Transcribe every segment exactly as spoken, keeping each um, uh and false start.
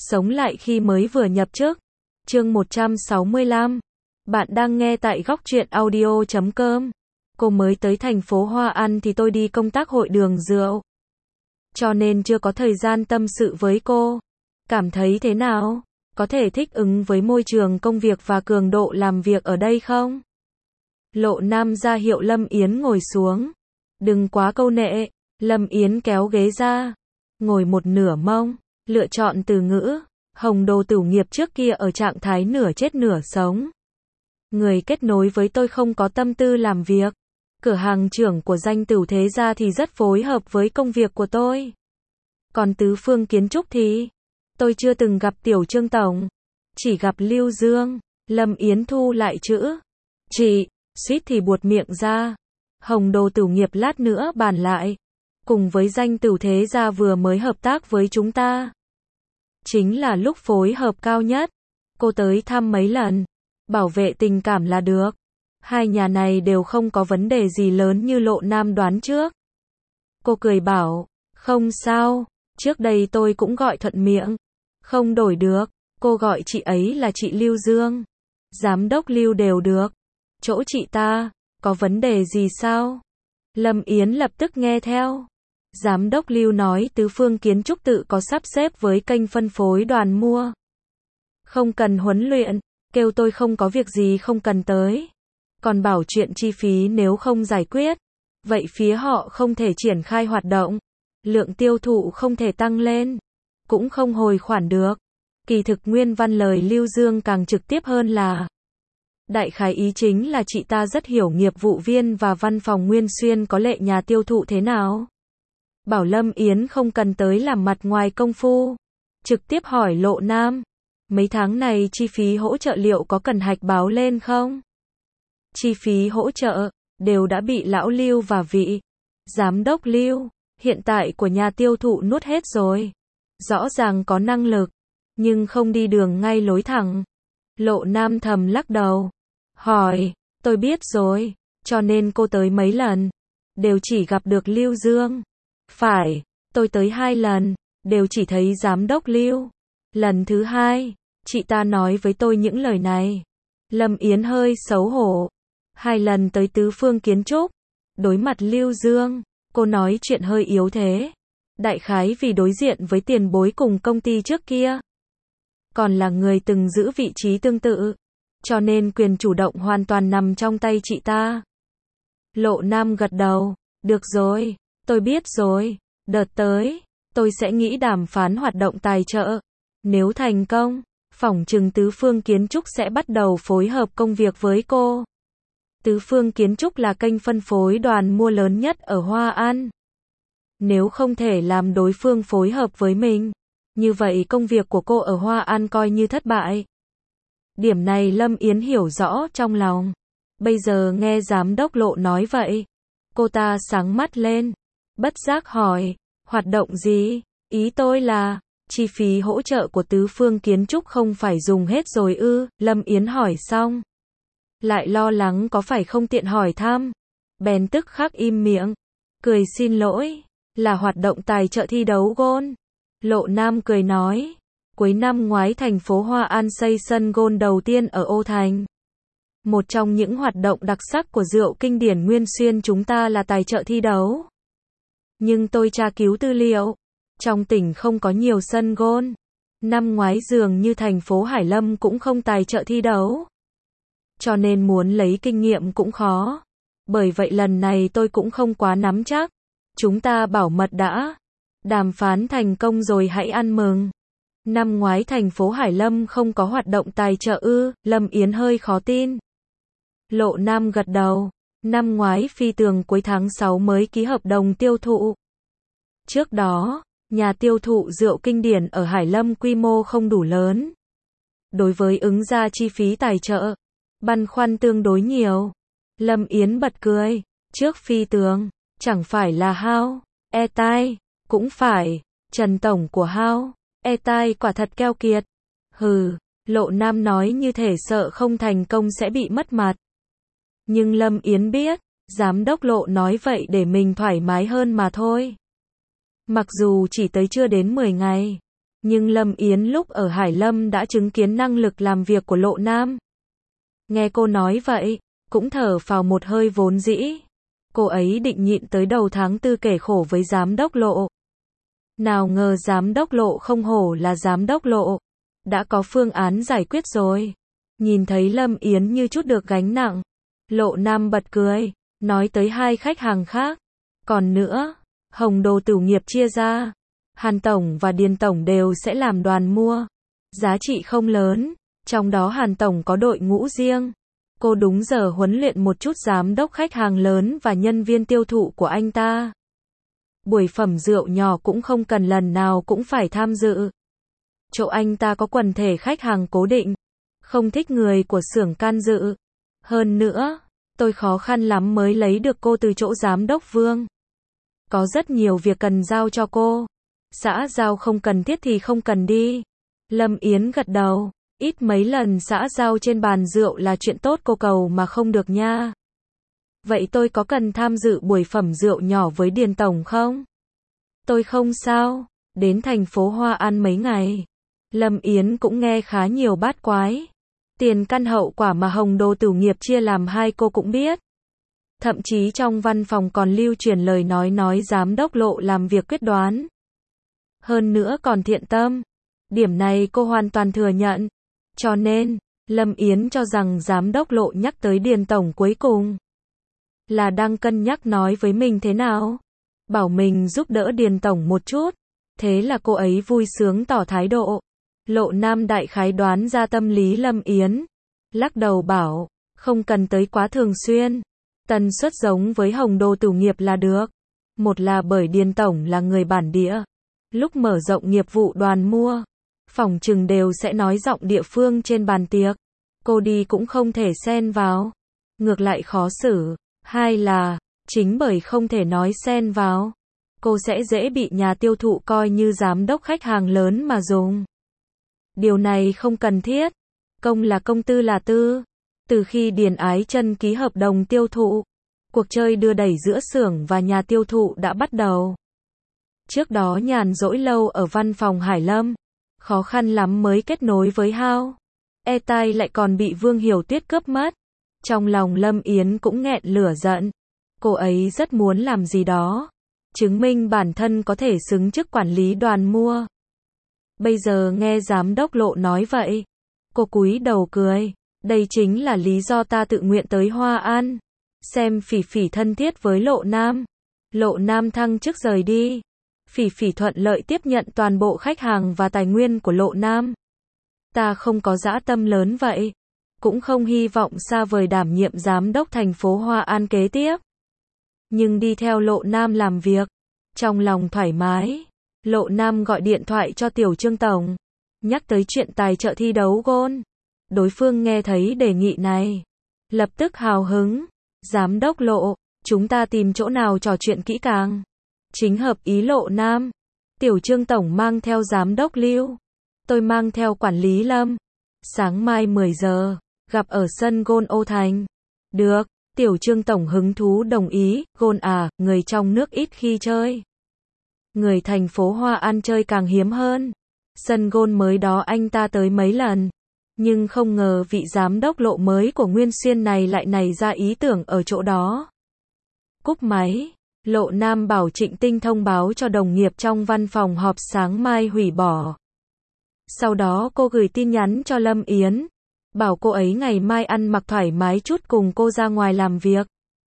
Sống lại khi mới vừa nhập chức. Chương một trăm sáu mươi lăm. Bạn đang nghe tại góc truyện audio chấm com. Cô mới tới thành phố Hoa An thì tôi đi công tác hội đường rượu. Cho nên chưa có thời gian tâm sự với cô. Cảm thấy thế nào? Có thể thích ứng với môi trường công việc và cường độ làm việc ở đây không? Lộ Nam ra hiệu Lâm Yến ngồi xuống. Đừng quá câu nệ. Lâm Yến kéo ghế ra. Ngồi một nửa mông. Lựa chọn từ ngữ. Hồng Đồ Tửu Nghiệp trước kia ở trạng thái nửa chết nửa sống. Người kết nối với tôi không có tâm tư làm việc. Cửa hàng trưởng của danh tửu thế gia thì rất phối hợp với công việc của tôi. Còn Tứ Phương Kiến Trúc thì tôi chưa từng gặp Tiểu Trương Tổng. Chỉ gặp Lưu Dương. Lâm Yến thu lại chữ. Chị, suýt thì buột miệng ra. Hồng Đồ Tửu Nghiệp lát nữa bàn lại. Cùng với danh tửu thế gia vừa mới hợp tác với chúng ta. Chính là lúc phối hợp cao nhất. Cô tới thăm mấy lần. Bảo vệ tình cảm là được. Hai nhà này đều không có vấn đề gì lớn như Lộ Nam đoán trước. Cô cười bảo, không sao, trước đây tôi cũng gọi thuận miệng. Không đổi được, cô gọi chị ấy là chị Lưu Dương. Giám đốc Lưu đều được. Chỗ chị ta, có vấn đề gì sao? Lâm Yến lập tức nghe theo. Giám đốc Lưu nói Tứ Phương Kiến Trúc tự có sắp xếp với kênh phân phối đoàn mua. Không cần huấn luyện, kêu tôi không có việc gì không cần tới. Còn bảo chuyện chi phí nếu không giải quyết, vậy phía họ không thể triển khai hoạt động. Lượng tiêu thụ không thể tăng lên, cũng không hồi khoản được. Kỳ thực nguyên văn lời Lưu Dương càng trực tiếp hơn là đại khái ý chính là chị ta rất hiểu nghiệp vụ viên và văn phòng Nguyên Xuyên có lệ nhà tiêu thụ thế nào. Bảo Lâm Yến không cần tới làm mặt ngoài công phu. Trực tiếp hỏi Lộ Nam. Mấy tháng này chi phí hỗ trợ liệu có cần hạch báo lên không? Chi phí hỗ trợ, đều đã bị lão Lưu và vị giám đốc Lưu, hiện tại của nhà tiêu thụ nuốt hết rồi. Rõ ràng có năng lực, nhưng không đi đường ngay lối thẳng. Lộ Nam thầm lắc đầu. Hỏi, tôi biết rồi, cho nên cô tới mấy lần, đều chỉ gặp được Lưu Dương. Phải, tôi tới hai lần, đều chỉ thấy giám đốc Lưu. Lần thứ hai, chị ta nói với tôi những lời này. Lâm Yến hơi xấu hổ. Hai lần tới Tứ Phương Kiến Trúc, đối mặt Lưu Dương, cô nói chuyện hơi yếu thế. Đại khái vì đối diện với tiền bối cùng công ty trước kia. Còn là người từng giữ vị trí tương tự, cho nên quyền chủ động hoàn toàn nằm trong tay chị ta. Lộ Nam gật đầu, được rồi, tôi biết rồi, đợt tới, tôi sẽ nghĩ đàm phán hoạt động tài trợ. Nếu thành công, phỏng chừng Tứ Phương Kiến Trúc sẽ bắt đầu phối hợp công việc với cô. Tứ Phương Kiến Trúc là kênh phân phối đoàn mua lớn nhất ở Hoa An. Nếu không thể làm đối phương phối hợp với mình, như vậy công việc của cô ở Hoa An coi như thất bại. Điểm này Lâm Yến hiểu rõ trong lòng. Bây giờ nghe giám đốc Lộ nói vậy, cô ta sáng mắt lên, bất giác hỏi, hoạt động gì? Ý tôi là, chi phí hỗ trợ của Tứ Phương Kiến Trúc không phải dùng hết rồi ư? Lâm Yến hỏi xong, lại lo lắng có phải không tiện hỏi thăm, bèn tức khắc im miệng, cười xin lỗi, là hoạt động tài trợ thi đấu gôn. Lộ Nam cười nói, cuối năm ngoái thành phố Hoa An xây sân gôn đầu tiên ở Ô Thành. Một trong những hoạt động đặc sắc của rượu kinh điển Nguyên Xuyên chúng ta là tài trợ thi đấu. Nhưng tôi tra cứu tư liệu, trong tỉnh không có nhiều sân gôn. Năm ngoái dường như thành phố Hải Lâm cũng không tài trợ thi đấu. Cho nên muốn lấy kinh nghiệm cũng khó. Bởi vậy lần này tôi cũng không quá nắm chắc. Chúng ta bảo mật đã. Đàm phán thành công rồi hãy ăn mừng. Năm ngoái thành phố Hải Lâm không có hoạt động tài trợ ư? Lâm Yến hơi khó tin. Lộ Nam gật đầu. Năm ngoái Phi Tường cuối tháng sáu mới ký hợp đồng tiêu thụ. Trước đó, nhà tiêu thụ rượu kinh điển ở Hải Lâm quy mô không đủ lớn. Đối với ứng ra chi phí tài trợ, băn khoăn tương đối nhiều. Lâm Yến bật cười. Trước Phi Tường, chẳng phải là Hao, E-Tai, cũng phải, Trần Tổng của Hao, E-Tai quả thật keo kiệt. Hừ, Lộ Nam nói như thể sợ không thành công sẽ bị mất mặt. Nhưng Lâm Yến biết, giám đốc Lộ nói vậy để mình thoải mái hơn mà thôi. Mặc dù chỉ tới chưa đến mười ngày, Nhưng Lâm Yến lúc ở Hải Lâm đã chứng kiến năng lực làm việc của Lộ Nam. Nghe cô nói vậy, cũng thở phào một hơi vốn dĩ. Cô ấy định nhịn tới đầu tháng tư kể khổ với giám đốc Lộ. Nào ngờ giám đốc Lộ không hổ là giám đốc Lộ. Đã có phương án giải quyết rồi. Nhìn thấy Lâm Yến như chút được gánh nặng. Lộ Nam bật cười, nói tới hai khách hàng khác. Còn nữa, Hồng Đồ Tử Nghiệp chia ra. Hàn Tổng và Điền Tổng đều sẽ làm đoàn mua. Giá trị không lớn, trong đó Hàn Tổng có đội ngũ riêng. Cô đúng giờ huấn luyện một chút giám đốc khách hàng lớn và nhân viên tiêu thụ của anh ta. Buổi phẩm rượu nhỏ cũng không cần lần nào cũng phải tham dự. Chỗ anh ta có quần thể khách hàng cố định, không thích người của xưởng can dự. Hơn nữa, tôi khó khăn lắm mới lấy được cô từ chỗ giám đốc Vương. Có rất nhiều việc cần giao cho cô. Xã giao không cần thiết thì không cần đi. Lâm Yến gật đầu, ít mấy lần xã giao trên bàn rượu là chuyện tốt cô cầu mà không được nha. Vậy tôi có cần tham dự buổi phẩm rượu nhỏ với Điền Tổng không? Tôi không sao, đến thành phố Hoa An mấy ngày. Lâm Yến cũng nghe khá nhiều bát quái. Tiền căn hậu quả mà Hồng Đồ Tử Nghiệp chia làm hai cô cũng biết. Thậm chí trong văn phòng còn lưu truyền lời nói nói giám đốc Lộ làm việc quyết đoán. Hơn nữa còn thiện tâm. Điểm này cô hoàn toàn thừa nhận. Cho nên, Lâm Yến cho rằng giám đốc Lộ nhắc tới Điền Tổng cuối cùng là đang cân nhắc nói với mình thế nào. Bảo mình giúp đỡ Điền Tổng một chút. Thế là cô ấy vui sướng tỏ thái độ. Lộ Nam đại khái đoán ra tâm lý Lâm Yến. Lắc đầu bảo, không cần tới quá thường xuyên. Tần suất giống với Hồng Đồ Tử Nghiệp là được. Một là bởi Điền Tổng là người bản địa. Lúc mở rộng nghiệp vụ đoàn mua, phỏng chừng đều sẽ nói giọng địa phương trên bàn tiệc. Cô đi cũng không thể xen vào. Ngược lại khó xử. Hai là, chính bởi không thể nói xen vào, cô sẽ dễ bị nhà tiêu thụ coi như giám đốc khách hàng lớn mà dùng. Điều này không cần thiết. Công là công, tư là tư. Từ khi Điền Ái Chân ký hợp đồng tiêu thụ, cuộc chơi đưa đẩy giữa xưởng và nhà tiêu thụ đã bắt đầu. Trước đó nhàn rỗi lâu ở văn phòng Hải Lâm, khó khăn lắm mới kết nối với Hao. E tai lại còn bị Vương Hiểu Tuyết cướp mất. Trong lòng Lâm Yến cũng nghẹn lửa giận. Cô ấy rất muốn làm gì đó, chứng minh bản thân có thể xứng chức quản lý đoàn mua. Bây giờ nghe giám đốc Lộ nói vậy, cô cúi đầu cười. Đây chính là lý do ta tự nguyện tới Hoa An. Xem Phỉ Phỉ thân thiết với Lộ Nam. Lộ Nam thăng chức rời đi. Phỉ Phỉ thuận lợi tiếp nhận toàn bộ khách hàng và tài nguyên của Lộ Nam. Ta không có dã tâm lớn vậy. Cũng không hy vọng xa vời đảm nhiệm giám đốc thành phố Hoa An kế tiếp. Nhưng đi theo Lộ Nam làm việc, trong lòng thoải mái. Lộ Nam gọi điện thoại cho Tiểu Trương Tổng, nhắc tới chuyện tài trợ thi đấu gôn. Đối phương nghe thấy đề nghị này, lập tức hào hứng. Giám đốc Lộ, chúng ta tìm chỗ nào trò chuyện kỹ càng. Chính hợp ý Lộ Nam. Tiểu Trương Tổng mang theo giám đốc Lưu, tôi mang theo quản lý Lâm. Sáng mai mười giờ, gặp ở sân gôn Ô Thành. Được, Tiểu Trương Tổng hứng thú đồng ý. Gôn à, người trong nước ít khi chơi. Người thành phố Hoa An chơi càng hiếm hơn. Sân gôn mới đó anh ta tới mấy lần. Nhưng không ngờ vị giám đốc Lộ mới của Nguyên Xuyên này lại nảy ra ý tưởng ở chỗ đó. Cúp máy, Lộ Nam bảo Trịnh Tinh thông báo cho đồng nghiệp trong văn phòng họp sáng mai hủy bỏ. Sau đó cô gửi tin nhắn cho Lâm Yến, bảo cô ấy ngày mai ăn mặc thoải mái chút cùng cô ra ngoài làm việc.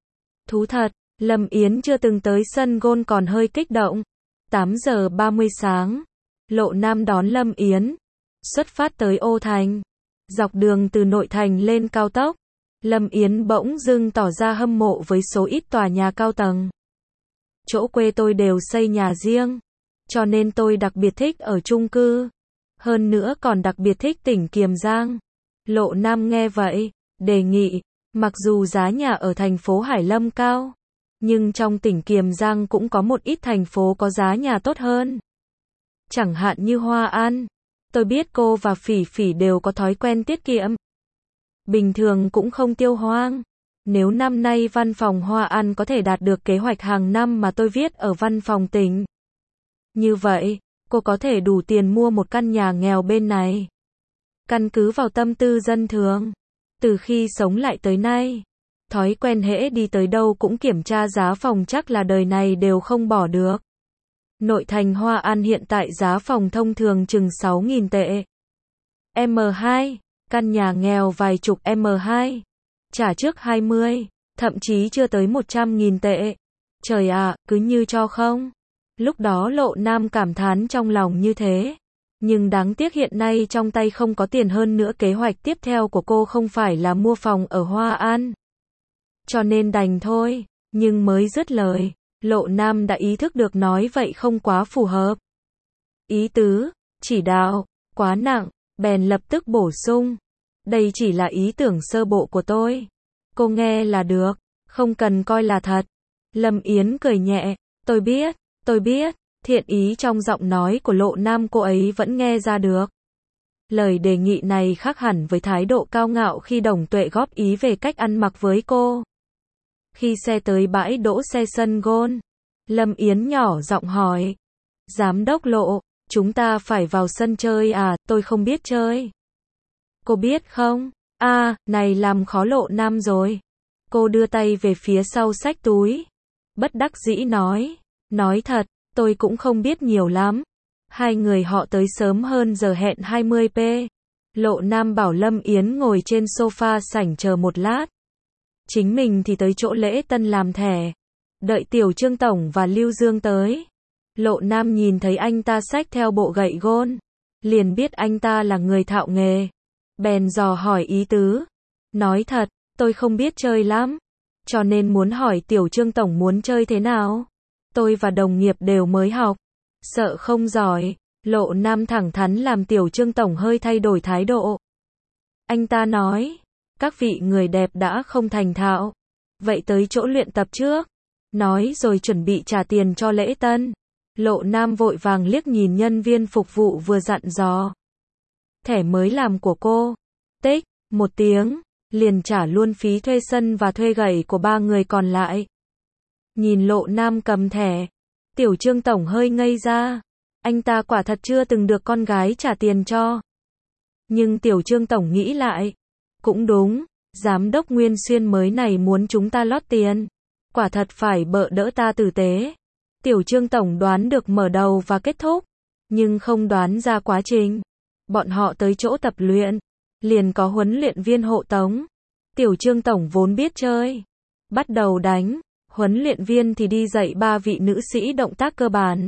Thú thật, Lâm Yến chưa từng tới sân gôn còn hơi kích động. tám giờ ba mươi sáng, Lộ Nam đón Lâm Yến, xuất phát tới Ô Thành. Dọc đường từ nội thành lên cao tốc, Lâm Yến bỗng dưng tỏ ra hâm mộ với số ít tòa nhà cao tầng. Chỗ quê tôi đều xây nhà riêng, cho nên tôi đặc biệt thích ở chung cư. Hơn nữa còn đặc biệt thích tỉnh Kiềm Giang. Lộ Nam nghe vậy, đề nghị, mặc dù giá nhà ở thành phố Hải Lâm cao, nhưng trong tỉnh Kiềm Giang cũng có một ít thành phố có giá nhà tốt hơn. Chẳng hạn như Hoa An. Tôi biết cô và Phỉ Phỉ đều có thói quen tiết kiệm. Bình thường cũng không tiêu hoang. Nếu năm nay văn phòng Hoa An có thể đạt được kế hoạch hàng năm mà tôi viết ở văn phòng tỉnh, như vậy, cô có thể đủ tiền mua một căn nhà nghèo bên này. Căn cứ vào tâm tư dân thường, từ khi sống lại tới nay, thói quen hễ đi tới đâu cũng kiểm tra giá phòng chắc là đời này đều không bỏ được. Nội thành Hoa An hiện tại giá phòng thông thường chừng sáu nghìn tệ. em hai, căn nhà nghèo vài chục em hai, trả trước hai mươi, thậm chí chưa tới một trăm nghìn tệ. Trời ạ, cứ như cho không. Lúc đó Lộ Nam cảm thán trong lòng như thế. Nhưng đáng tiếc hiện nay trong tay không có tiền, hơn nữa kế hoạch tiếp theo của cô không phải là mua phòng ở Hoa An. Cho nên đành thôi, nhưng mới dứt lời, Lộ Nam đã ý thức được nói vậy không quá phù hợp. Ý tứ, chỉ đạo, quá nặng, bèn lập tức bổ sung. Đây chỉ là ý tưởng sơ bộ của tôi. Cô nghe là được, không cần coi là thật. Lâm Yến cười nhẹ, tôi biết, tôi biết, thiện ý trong giọng nói của Lộ Nam cô ấy vẫn nghe ra được. Lời đề nghị này khác hẳn với thái độ cao ngạo khi Đồng Tuệ góp ý về cách ăn mặc với cô. Khi xe tới bãi đỗ xe sân golf, Lâm Yến nhỏ giọng hỏi. Giám đốc Lộ, chúng ta phải vào sân chơi à, tôi không biết chơi. Cô biết không? À, này làm khó Lộ Nam rồi. Cô đưa tay về phía sau xách túi. Bất đắc dĩ nói. Nói thật, tôi cũng không biết nhiều lắm. Hai người họ tới sớm hơn giờ hẹn hai mươi phút. Lộ Nam bảo Lâm Yến ngồi trên sofa sảnh chờ một lát. Chính mình thì tới chỗ lễ tân làm thẻ. Đợi Tiểu Trương Tổng và Lưu Dương tới. Lộ Nam nhìn thấy anh ta xách theo bộ gậy gôn, liền biết anh ta là người thạo nghề. Bèn dò hỏi ý tứ. Nói thật, tôi không biết chơi lắm. Cho nên muốn hỏi Tiểu Trương Tổng muốn chơi thế nào. Tôi và đồng nghiệp đều mới học. Sợ không giỏi. Lộ Nam thẳng thắn làm Tiểu Trương Tổng hơi thay đổi thái độ. Anh ta nói. Các vị người đẹp đã không thành thạo. Vậy tới chỗ luyện tập trước. Nói rồi chuẩn bị trả tiền cho lễ tân. Lộ Nam vội vàng liếc nhìn nhân viên phục vụ vừa dặn dò. Thẻ mới làm của cô. Tích, một tiếng, liền trả luôn phí thuê sân và thuê gậy của ba người còn lại. Nhìn Lộ Nam cầm thẻ, Tiểu Trương Tổng hơi ngây ra. Anh ta quả thật chưa từng được con gái trả tiền cho. Nhưng Tiểu Trương Tổng nghĩ lại. Cũng đúng, giám đốc Nguyên Xuyên mới này muốn chúng ta lót tiền. Quả thật phải bợ đỡ ta tử tế. Tiểu Trương Tổng đoán được mở đầu và kết thúc, nhưng không đoán ra quá trình. Bọn họ tới chỗ tập luyện, liền có huấn luyện viên hộ tống. Tiểu Trương Tổng vốn biết chơi, bắt đầu đánh, huấn luyện viên thì đi dạy ba vị nữ sĩ động tác cơ bản.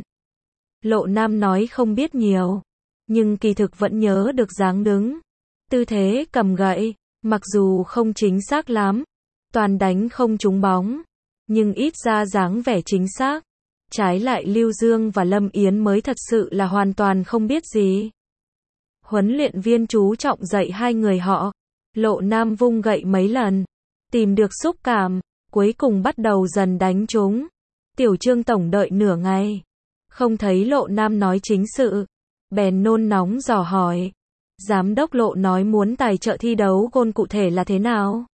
Lộ Nam nói không biết nhiều, nhưng kỳ thực vẫn nhớ được dáng đứng, tư thế cầm gậy, mặc dù không chính xác lắm, toàn đánh không trúng bóng, nhưng ít ra dáng vẻ chính xác. Trái lại Lưu Dương và Lâm Yến mới thật sự là hoàn toàn không biết gì. Huấn luyện viên chú trọng dạy hai người họ. Lộ Nam vung gậy mấy lần, tìm được xúc cảm, cuối cùng bắt đầu dần đánh trúng. Tiểu Trương Tổng đợi nửa ngày, không thấy Lộ Nam nói chính sự, bèn nôn nóng dò hỏi. Giám đốc Lộ nói muốn tài trợ thi đấu golf cụ thể là thế nào?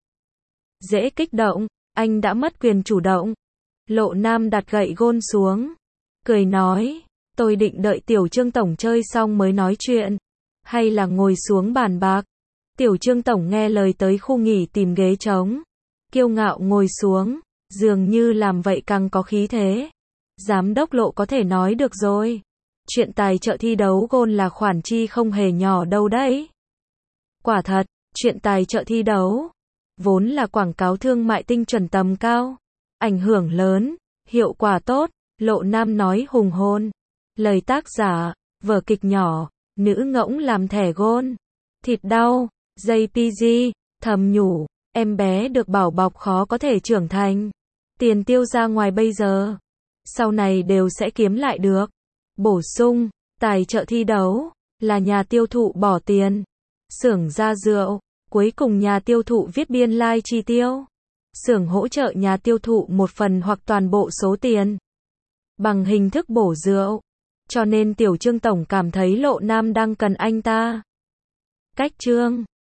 Dễ kích động, anh đã mất quyền chủ động. Lộ Nam đặt gậy golf xuống, cười nói, tôi định đợi Tiểu Trương Tổng chơi xong mới nói chuyện, hay là ngồi xuống bàn bạc. Tiểu Trương Tổng nghe lời tới khu nghỉ tìm ghế trống, kiêu ngạo ngồi xuống, dường như làm vậy càng có khí thế. Giám đốc Lộ có thể nói được rồi, chuyện tài trợ thi đấu golf là khoản chi không hề nhỏ đâu đấy. Quả thật, chuyện tài trợ thi đấu, vốn là quảng cáo thương mại tinh chuẩn tầm cao. Ảnh hưởng lớn, hiệu quả tốt, Lộ Nam nói hùng hồn. Lời tác giả, vở kịch nhỏ, nữ ngỗng làm thẻ golf. Thịt đau, gi pê giê, thầm nhủ, em bé được bảo bọc khó có thể trưởng thành. Tiền tiêu ra ngoài bây giờ, sau này đều sẽ kiếm lại được. Bổ sung, tài trợ thi đấu, là nhà tiêu thụ bỏ tiền. Xưởng ra rượu, cuối cùng nhà tiêu thụ viết biên lai chi tiêu. Xưởng hỗ trợ nhà tiêu thụ một phần hoặc toàn bộ số tiền, bằng hình thức bổ rượu. Cho nên Tiểu Trương Tổng cảm thấy Lộ Nam đang cần anh ta. Cách chương